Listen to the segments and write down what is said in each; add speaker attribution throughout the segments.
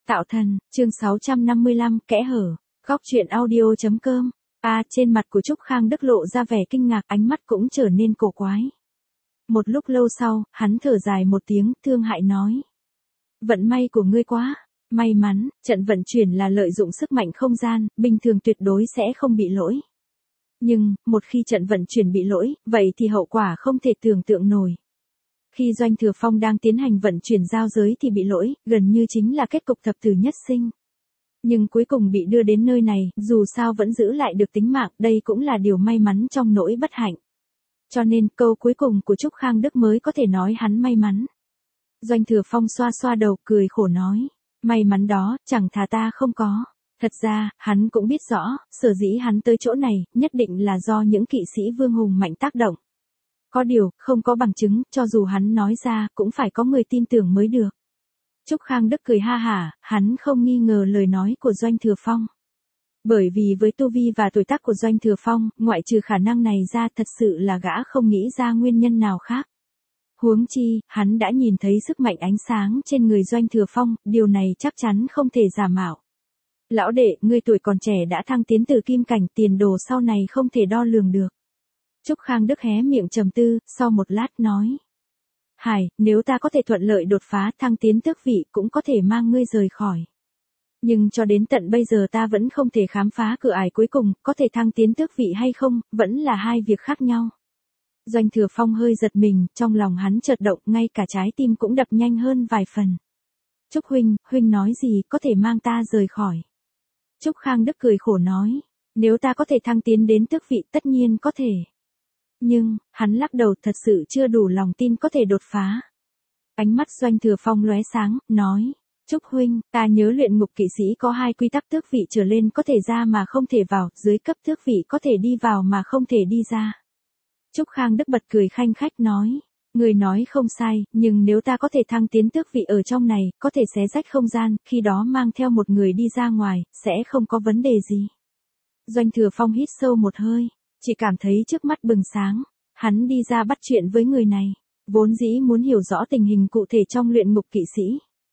Speaker 1: Tạo thần, chương 655, kẽ hở, góc truyện audio.com. Trên mặt của Trúc Khang Đức lộ ra vẻ kinh ngạc, ánh mắt cũng trở nên cổ quái. Một lúc lâu sau, hắn thở dài một tiếng, thương hại nói. Vận may của ngươi quá, may mắn, trận vận chuyển là lợi dụng sức mạnh không gian, bình thường tuyệt đối sẽ không bị lỗi. Nhưng, một khi trận vận chuyển bị lỗi, vậy thì hậu quả không thể tưởng tượng nổi. Khi Doanh Thừa Phong đang tiến hành vận chuyển giao giới thì bị lỗi, gần như chính là kết cục thập tử nhất sinh. Nhưng cuối cùng bị đưa đến nơi này, dù sao vẫn giữ lại được tính mạng, đây cũng là điều may mắn trong nỗi bất hạnh. Cho nên, câu cuối cùng của Trúc Khang Đức mới có thể nói hắn may mắn. Doanh Thừa Phong xoa xoa đầu, cười khổ nói, may mắn đó, chẳng thà ta không có. Thật ra, hắn cũng biết rõ, sở dĩ hắn tới chỗ này, nhất định là do những kỵ sĩ vương hùng mạnh tác động. Có điều, không có bằng chứng, cho dù hắn nói ra, cũng phải có người tin tưởng mới được. Trúc Khang Đức cười ha hả, hắn không nghi ngờ lời nói của Doanh Thừa Phong. Bởi vì với tu vi và tuổi tác của Doanh Thừa Phong, ngoại trừ khả năng này ra thật sự là gã không nghĩ ra nguyên nhân nào khác. Huống chi, hắn đã nhìn thấy sức mạnh ánh sáng trên người Doanh Thừa Phong, điều này chắc chắn không thể giả mạo. Lão đệ, ngươi tuổi còn trẻ đã thăng tiến từ kim cảnh, tiền đồ sau này không thể đo lường được. Trúc Khang Đức hé miệng trầm tư, sau một lát nói. Hải, nếu ta có thể thuận lợi đột phá thăng tiến tước vị cũng có thể mang ngươi rời khỏi. Nhưng cho đến tận bây giờ ta vẫn không thể khám phá cửa ải cuối cùng, có thể thăng tiến tước vị hay không, vẫn là hai việc khác nhau. Doanh Thừa Phong hơi giật mình, trong lòng hắn chợt động, ngay cả trái tim cũng đập nhanh hơn vài phần. Trúc huynh nói gì, có thể mang ta rời khỏi. Trúc Khang Đức cười khổ nói, nếu ta có thể thăng tiến đến tước vị tất nhiên có thể. Nhưng, hắn lắc đầu, thật sự chưa đủ lòng tin có thể đột phá. Ánh mắt Doanh Thừa Phong lóe sáng, nói, Trúc huynh, ta nhớ luyện ngục kỵ sĩ có 2 quy tắc tước vị trở lên có thể ra mà không thể vào, dưới cấp tước vị có thể đi vào mà không thể đi ra. Trúc Khang Đức bật cười khanh khách nói, người nói không sai, nhưng nếu ta có thể thăng tiến tước vị ở trong này, có thể xé rách không gian, khi đó mang theo một người đi ra ngoài, sẽ không có vấn đề gì. Doanh Thừa Phong hít sâu một hơi. Chỉ cảm thấy trước mắt bừng sáng, hắn đi ra bắt chuyện với người này, vốn dĩ muốn hiểu rõ tình hình cụ thể trong luyện ngục kỵ sĩ.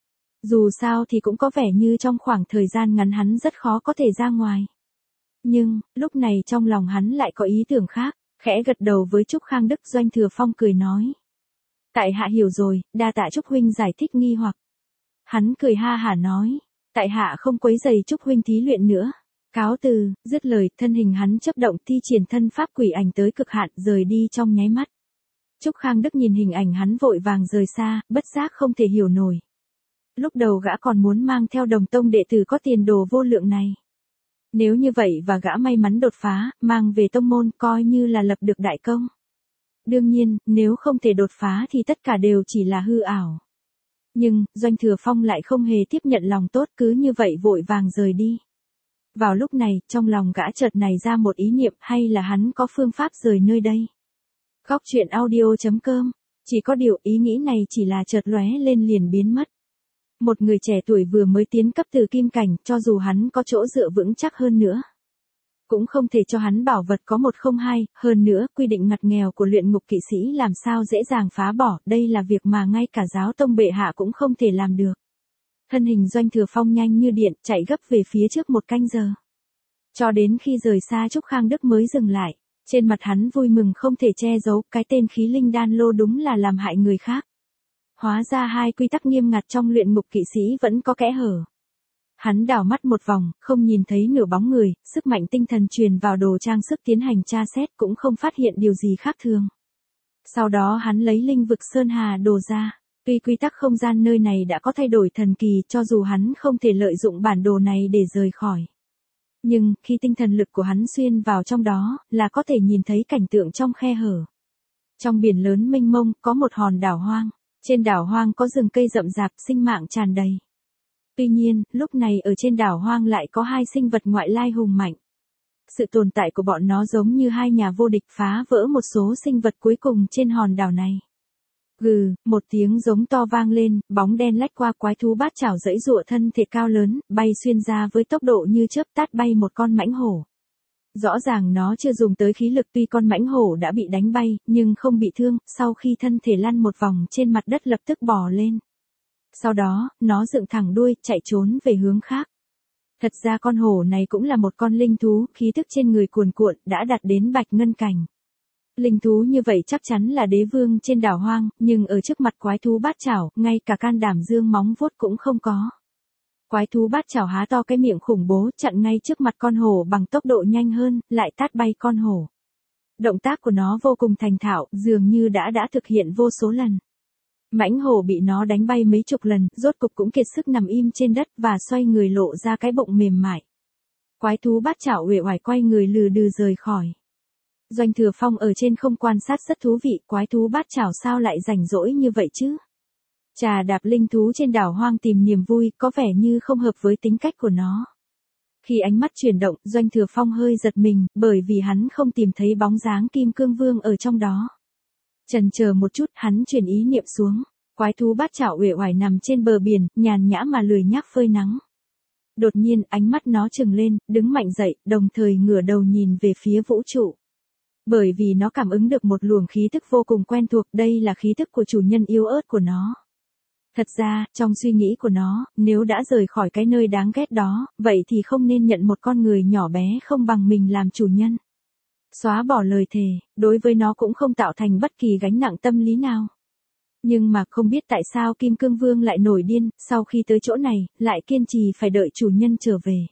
Speaker 1: Dù sao thì cũng có vẻ như trong khoảng thời gian ngắn hắn rất khó có thể ra ngoài. Nhưng, lúc này trong lòng hắn lại có ý tưởng khác, khẽ gật đầu với Trúc Khang Đức. Doanh Thừa Phong cười nói. Tại hạ hiểu rồi, đa tạ Trúc huynh giải thích nghi hoặc. Hắn cười ha hả nói, tại hạ không quấy rầy Trúc huynh thí luyện nữa. Cáo từ, dứt lời, thân hình hắn chớp động thi triển thân pháp quỷ ảnh tới cực hạn, rời đi trong nháy mắt. Trúc Khang Đức nhìn hình ảnh hắn vội vàng rời xa, bất giác không thể hiểu nổi. Lúc đầu gã còn muốn mang theo đồng tông đệ tử có tiền đồ vô lượng này. Nếu như vậy và gã may mắn đột phá, mang về tông môn coi như là lập được đại công. Đương nhiên, nếu không thể đột phá thì tất cả đều chỉ là hư ảo. Nhưng, Doanh Thừa Phong lại không hề tiếp nhận lòng tốt, cứ như vậy vội vàng rời đi. Vào lúc này, trong lòng gã chợt nảy ra một ý niệm, hay là hắn có phương pháp rời nơi đây. Góc truyện audio.com. Chỉ có điều ý nghĩ này chỉ là chợt lóe lên liền biến mất. Một người trẻ tuổi vừa mới tiến cấp từ kim cảnh, cho dù hắn có chỗ dựa vững chắc hơn nữa, cũng không thể cho hắn bảo vật có 102, hơn nữa, quy định ngặt nghèo của luyện ngục kỵ sĩ làm sao dễ dàng phá bỏ, đây là việc mà ngay cả giáo tông bệ hạ cũng không thể làm được. Thân hình Doanh Thừa Phong nhanh như điện, chạy gấp về phía trước 1 canh giờ. Cho đến khi rời xa Trúc Khang Đức mới dừng lại. Trên mặt hắn vui mừng không thể che giấu, cái tên khí linh đan lô đúng là làm hại người khác. Hóa ra 2 quy tắc nghiêm ngặt trong luyện ngục kỵ sĩ vẫn có kẽ hở. Hắn đảo mắt một vòng, không nhìn thấy nửa bóng người, sức mạnh tinh thần truyền vào đồ trang sức tiến hành tra xét cũng không phát hiện điều gì khác thường. Sau đó hắn lấy linh vực Sơn Hà đồ ra. Tuy quy tắc không gian nơi này đã có thay đổi thần kỳ, cho dù hắn không thể lợi dụng bản đồ này để rời khỏi. Nhưng, khi tinh thần lực của hắn xuyên vào trong đó, là có thể nhìn thấy cảnh tượng trong khe hở. Trong biển lớn mênh mông, có một hòn đảo hoang. Trên đảo hoang có rừng cây rậm rạp, sinh mạng tràn đầy. Tuy nhiên, lúc này ở trên đảo hoang lại có 2 sinh vật ngoại lai hùng mạnh. Sự tồn tại của bọn nó giống như 2 nhà vô địch phá vỡ một số sinh vật cuối cùng trên hòn đảo này. Gừ, một tiếng giống to vang lên, bóng đen lách qua quái thú bát chảo giãy giụa thân thể cao lớn, bay xuyên ra với tốc độ như chớp tát bay một con mãnh hổ. Rõ ràng nó chưa dùng tới khí lực, tuy con mãnh hổ đã bị đánh bay, nhưng không bị thương, sau khi thân thể lăn một vòng trên mặt đất lập tức bò lên. Sau đó, nó dựng thẳng đuôi, chạy trốn về hướng khác. Thật ra con hổ này cũng là một con linh thú, khí tức trên người cuồn cuộn, đã đạt đến bạch ngân cảnh. Linh thú như vậy chắc chắn là đế vương trên đảo hoang, nhưng ở trước mặt quái thú bát chảo, ngay cả can đảm dương móng vuốt cũng không có. Quái thú bát chảo há to cái miệng khủng bố, chặn ngay trước mặt con hổ bằng tốc độ nhanh hơn, lại tát bay con hổ. Động tác của nó vô cùng thành thạo, dường như đã thực hiện vô số lần. Mãnh hổ bị nó đánh bay mấy chục lần, rốt cục cũng kiệt sức nằm im trên đất và xoay người lộ ra cái bụng mềm mại. Quái thú bát chảo uể oải quay người lừ đừ rời khỏi. Doanh Thừa Phong ở trên không quan sát rất thú vị, quái thú bát chảo sao lại rảnh rỗi như vậy chứ? Trà đạp linh thú trên đảo hoang tìm niềm vui, có vẻ như không hợp với tính cách của nó. Khi ánh mắt chuyển động, Doanh Thừa Phong hơi giật mình, bởi vì hắn không tìm thấy bóng dáng Kim Cương Vương ở trong đó. Chần chờ một chút, hắn chuyển ý niệm xuống. Quái thú bát chảo uể oải nằm trên bờ biển, nhàn nhã mà lười nhác phơi nắng. Đột nhiên, ánh mắt nó trừng lên, đứng mạnh dậy, đồng thời ngửa đầu nhìn về phía vũ trụ. Bởi vì nó cảm ứng được một luồng khí thức vô cùng quen thuộc, đây là khí thức của chủ nhân yếu ớt của nó. Thật ra, trong suy nghĩ của nó, nếu đã rời khỏi cái nơi đáng ghét đó, vậy thì không nên nhận một con người nhỏ bé không bằng mình làm chủ nhân. Xóa bỏ lời thề, đối với nó cũng không tạo thành bất kỳ gánh nặng tâm lý nào. Nhưng mà không biết tại sao Kim Cương Vương lại nổi điên, sau khi tới chỗ này, lại kiên trì phải đợi chủ nhân trở về.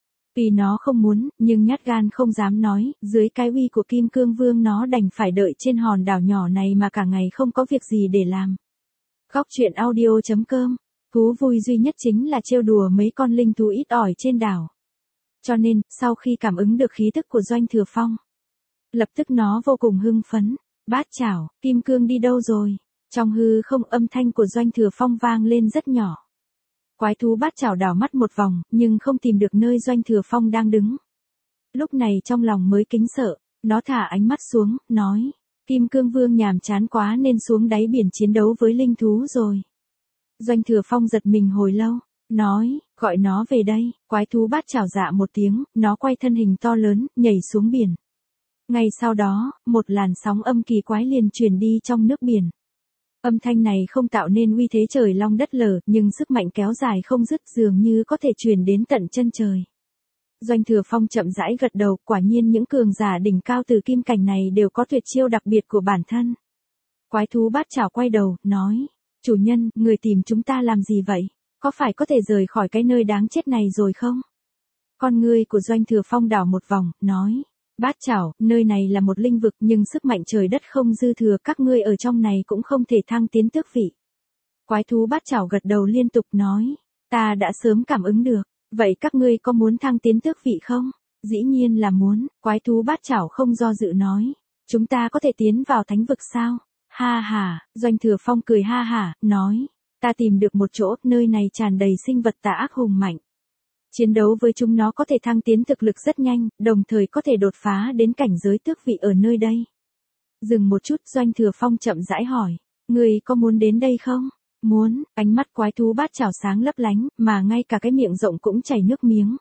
Speaker 1: Vì nó không muốn, nhưng nhát gan không dám nói, dưới cái uy của Kim Cương Vương nó đành phải đợi trên hòn đảo nhỏ này mà cả ngày không có việc gì để làm. Góc truyện audio.com, thú vui duy nhất chính là trêu đùa mấy con linh thú ít ỏi trên đảo. Cho nên, sau khi cảm ứng được khí tức của Doanh Thừa Phong, lập tức nó vô cùng hưng phấn. Bát chảo, Kim Cương đi đâu rồi? Trong hư không, âm thanh của Doanh Thừa Phong vang lên rất nhỏ. Quái thú bát chảo đảo mắt một vòng, nhưng không tìm được nơi Doanh Thừa Phong đang đứng. Lúc này trong lòng mới kính sợ, nó thả ánh mắt xuống, nói, Kim Cương Vương nhàm chán quá nên xuống đáy biển chiến đấu với linh thú rồi. Doanh Thừa Phong giật mình hồi lâu, nói, gọi nó về đây. Quái thú bát chảo dạ một tiếng, nó quay thân hình to lớn, nhảy xuống biển. Ngay sau đó, một làn sóng âm kỳ quái liền truyền đi trong nước biển. Âm thanh này không tạo nên uy thế trời long đất lở, nhưng sức mạnh kéo dài không dứt, dường như có thể truyền đến tận chân trời. Doanh Thừa Phong chậm rãi gật đầu, quả nhiên những cường giả đỉnh cao từ kim cảnh này đều có tuyệt chiêu đặc biệt của bản thân. Quái thú bát chảo quay đầu, nói, chủ nhân, người tìm chúng ta làm gì vậy? Có phải có thể rời khỏi cái nơi đáng chết này rồi không? Con ngươi của Doanh Thừa Phong đảo một vòng, nói, bát chảo, nơi này là một linh vực nhưng sức mạnh trời đất không dư thừa, các ngươi ở trong này cũng không thể thăng tiến tước vị. Quái thú bát chảo gật đầu liên tục nói, ta đã sớm cảm ứng được, vậy các ngươi có muốn thăng tiến tước vị không? Dĩ nhiên là muốn. Quái thú bát chảo không do dự nói, chúng ta có thể tiến vào thánh vực sao? Ha ha, Doanh Thừa Phong cười ha hả, nói, ta tìm được một chỗ, nơi này tràn đầy sinh vật tà ác hùng mạnh. Chiến đấu với chúng nó có thể thăng tiến thực lực rất nhanh, đồng thời có thể đột phá đến cảnh giới tước vị ở nơi đây. Dừng một chút, Doanh Thừa Phong chậm rãi hỏi, người có muốn đến đây không? Muốn. Ánh mắt quái thú bát chảo sáng lấp lánh, mà ngay cả cái miệng rộng cũng chảy nước miếng.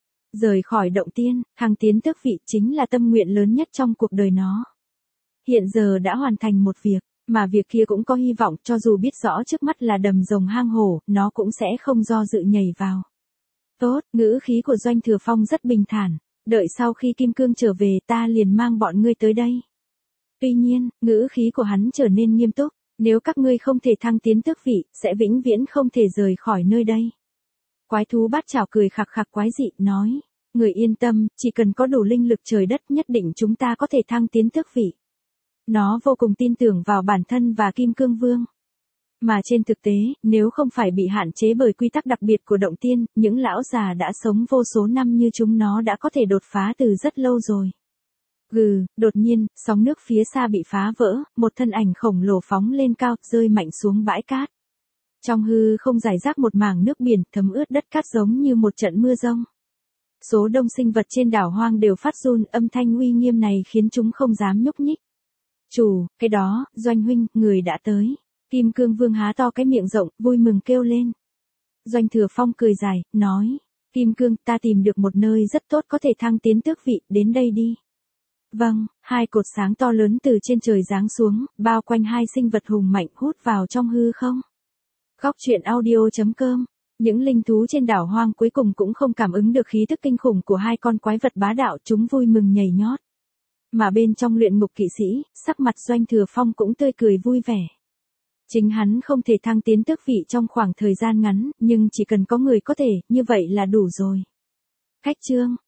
Speaker 1: Rời khỏi động tiên, thăng tiến tước vị chính là tâm nguyện lớn nhất trong cuộc đời nó. Hiện giờ đã hoàn thành một việc, mà việc kia cũng có hy vọng, cho dù biết rõ trước mắt là đầm rồng hang hổ, nó cũng sẽ không do dự nhảy vào. Tốt, ngữ khí của Doanh Thừa Phong rất bình thản, đợi sau khi Kim Cương trở về ta liền mang bọn ngươi tới đây. Tuy nhiên, ngữ khí của hắn trở nên nghiêm túc, nếu các ngươi không thể thăng tiến tước vị, sẽ vĩnh viễn không thể rời khỏi nơi đây. Quái thú bát chảo cười khặc khặc quái dị, nói, người yên tâm, chỉ cần có đủ linh lực trời đất nhất định chúng ta có thể thăng tiến tước vị. Nó vô cùng tin tưởng vào bản thân và Kim Cương Vương. Mà trên thực tế, nếu không phải bị hạn chế bởi quy tắc đặc biệt của động tiên, những lão già đã sống vô số năm như chúng nó đã có thể đột phá từ rất lâu rồi. Đột nhiên, sóng nước phía xa bị phá vỡ, một thân ảnh khổng lồ phóng lên cao, rơi mạnh xuống bãi cát. Trong hư không rải rác một mảng nước biển, thấm ướt đất cát giống như một trận mưa rông. Số đông sinh vật trên đảo hoang đều phát run, âm thanh uy nghiêm này khiến chúng không dám nhúc nhích. Chủ, cái đó, Doanh huynh, người đã tới. Kim Cương Vương há to cái miệng rộng, vui mừng kêu lên. Doanh Thừa Phong cười dài, nói, Kim Cương, ta tìm được một nơi rất tốt có thể thăng tiến tước vị, đến đây đi. Vâng, hai cột sáng to lớn từ trên trời giáng xuống, bao quanh hai sinh vật hùng mạnh hút vào trong hư không. Góc truyện audio.com. Những linh thú trên đảo hoang cuối cùng cũng không cảm ứng được khí tức kinh khủng của hai con quái vật bá đạo, chúng vui mừng nhảy nhót. Mà bên trong luyện ngục kỵ sĩ, sắc mặt Doanh Thừa Phong cũng tươi cười vui vẻ. Chính hắn không thể thăng tiến tước vị trong khoảng thời gian ngắn, nhưng chỉ cần có người có thể, như vậy là đủ rồi. Khách chương.